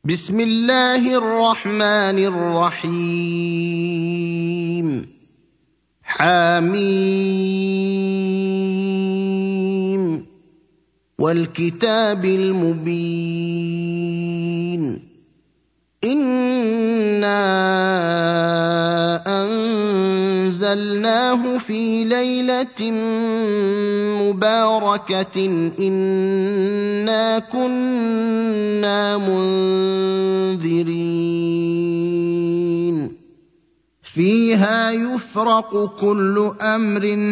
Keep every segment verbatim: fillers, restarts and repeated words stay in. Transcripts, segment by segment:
بسم الله الرحمن الرحيم حميم والكتاب المبين إنا أنزلناه في ليلة مباركة إنا كنا منذرين فيها يفرق كل أمر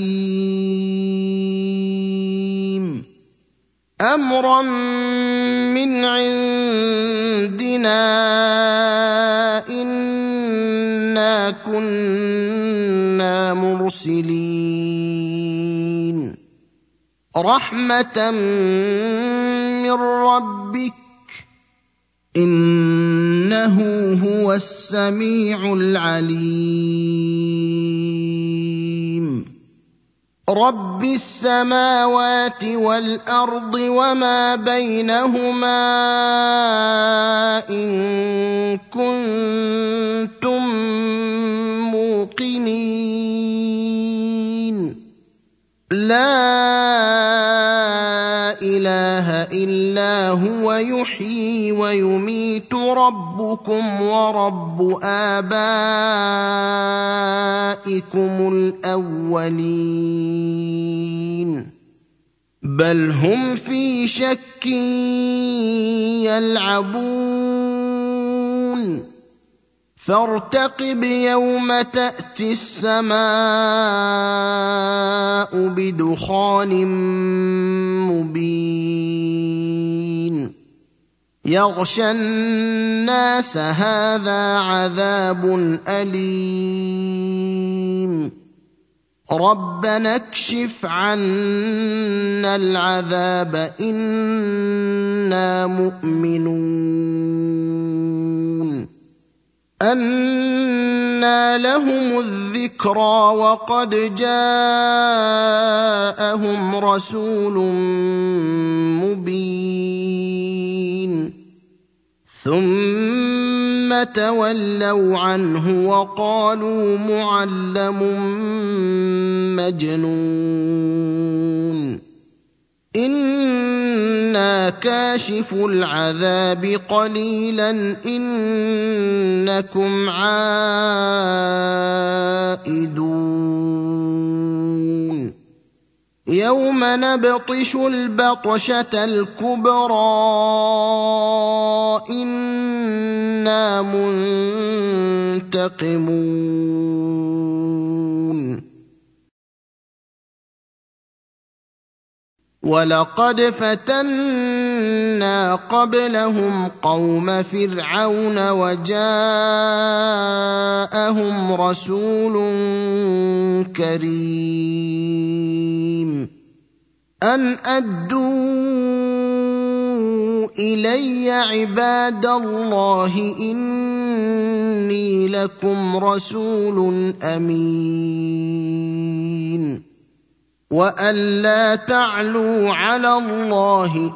حكيم أمرا من عندنا إنا كنا مرسلين رحمة من ربك إنه هو السميع العليم رب السماوات والأرض وما بينهما إن كنتم موقنين لا إله إلا هو يحيي ويميت ربكم ورب آبائكم الأولين بل هم في شك يلعبون فارتقب يوم تأتي السماء بدخان مبين يغشى الناس هذا عذاب أليم ربنا اكشف عنا العذاب إنا مؤمنون أنى لهم الذكرى وقد جاءهم رسول مبين ثم تولوا عنه وقالوا معلم مجنون إنا كاشف العذاب قليلا إنكم عائدون يوم نبطش البطشة الكبرى إنا منتقمون ولقد فتنا قبلهم قوم فرعون وجاءهم رسول كريم أن أدوا إلي عباد الله إني لكم رسول أمين وأن لا تعلوا على الله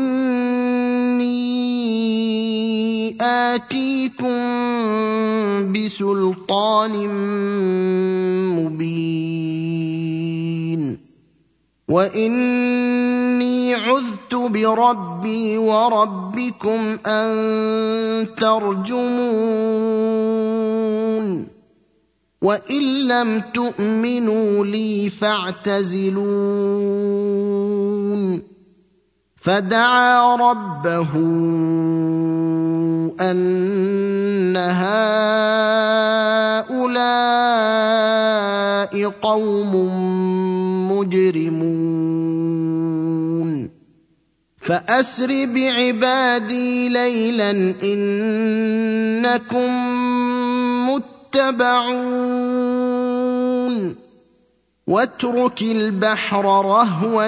إني آتيكم بسلطان مبين وإني عذت بربي وربكم أن ترجمون وإن لم تؤمنوا لي فاعتزلون فدعا ربه أن هؤلاء قوم مجرمون فأسر بعبادي ليلا إنكم متبعون واترك البحر رهوا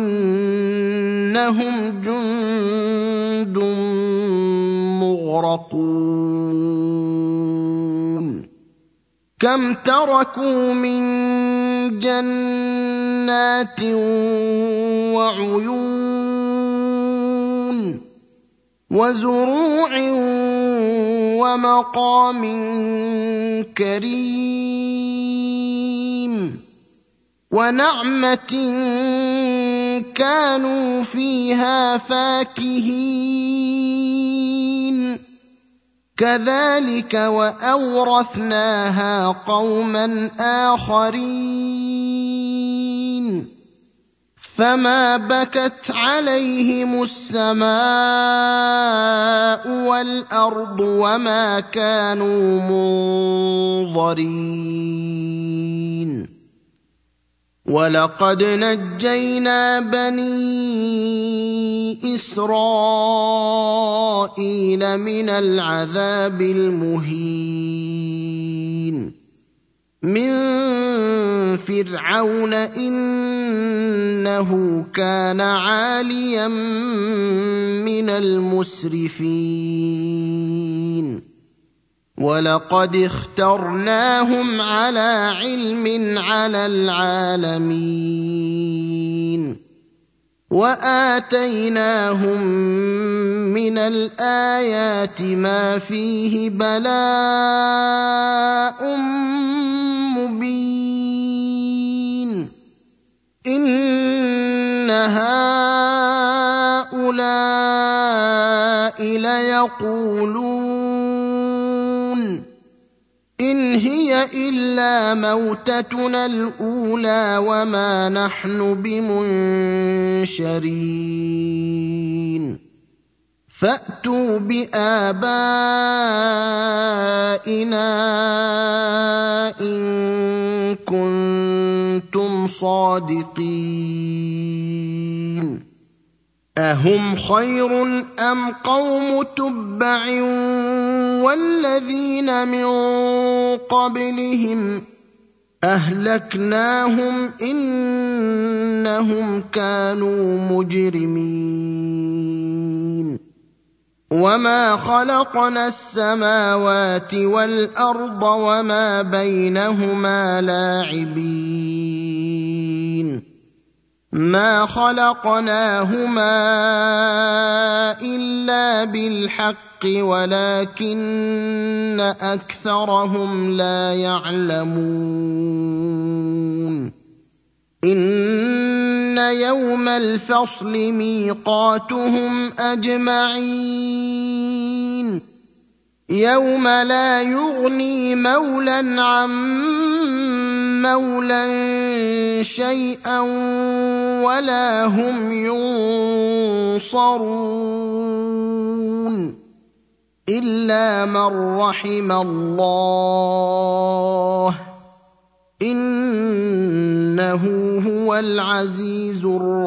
إنهم جند مغرقون كم تركوا من جنات وعيون وزروع ومقام كريم ونعمة كانوا فيها فاكهين كذلك وأورثناها قوما آخرين فما بكت عليهم السماء والأرض وما كانوا منظرين ولقد نجينا بني إسرائيل من العذاب المهين من فرعون إنه كان عاليا من المسرفين ولقد اخترناهم على علم على العالمين وآتيناهم من الآيات ما فيه بلاء مبين إن هؤلاء ليقولون إن هي إلا موتتنا الأولى وما نحن بمنشرين فأتوا بآبائنا إن كنتم صادقين أهم خير أم قوم تبع والذين من قبلهم أهلكناهم إنهم كانوا مجرمين وما خلقنا السماوات والأرض وما بينهما لاعبين ما خلقناهما إلا بالحق ولكن أكثرهم لا يعلمون إن يوم الفصل ميقاتهم أجمعين يوم لا يغني مولى عن مولى شيئا ولا هم ينصرون إلا من رحم الله إنه هو العزيز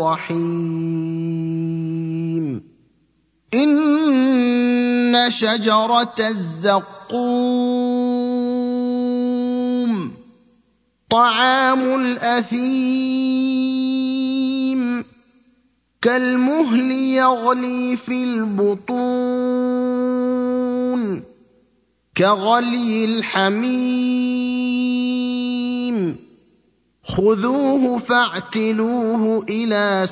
الرحيم إن شجرة الزقوم طعام الأثيم كالمهل يغلي في البطون كغلي الحميم خذوه فاعتلوه إلى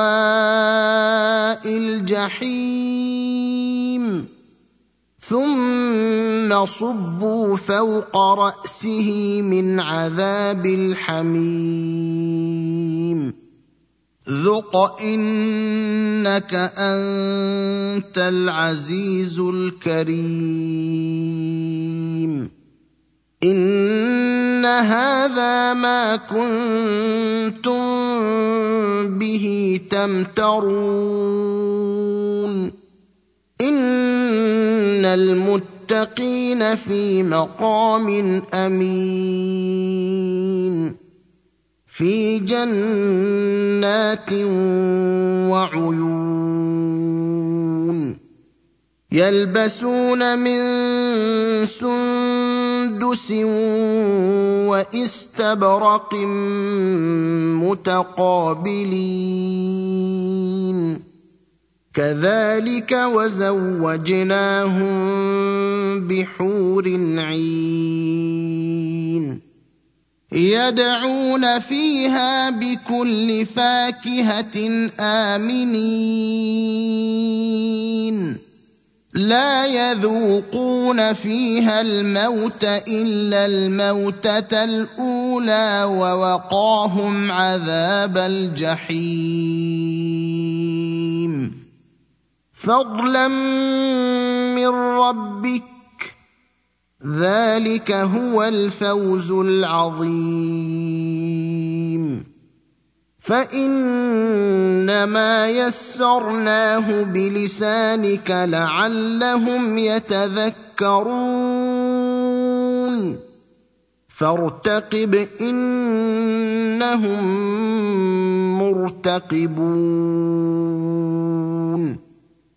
سواء الجحيم ثم صبوا فوق رأسه من عذاب الحميم ذق إنك أنت العزيز الكريم إن هذا ما كنتم به تمترون إن المتقين في مقام أمين في جنات وعيون يلبسون من سندس واستبرق متقابلين كذلك وزوجناهم بحور عين يدعون فيها بكل فاكهة آمنين لا يذوقون فيها الموت إلا الموتة الأولى ووقاهم عذاب الجحيم فضلا من ربك ذلك هو الفوز العظيم فإنما يسرناه بلسانك لعلهم يتذكرون فارتقب إنهم مرتقبون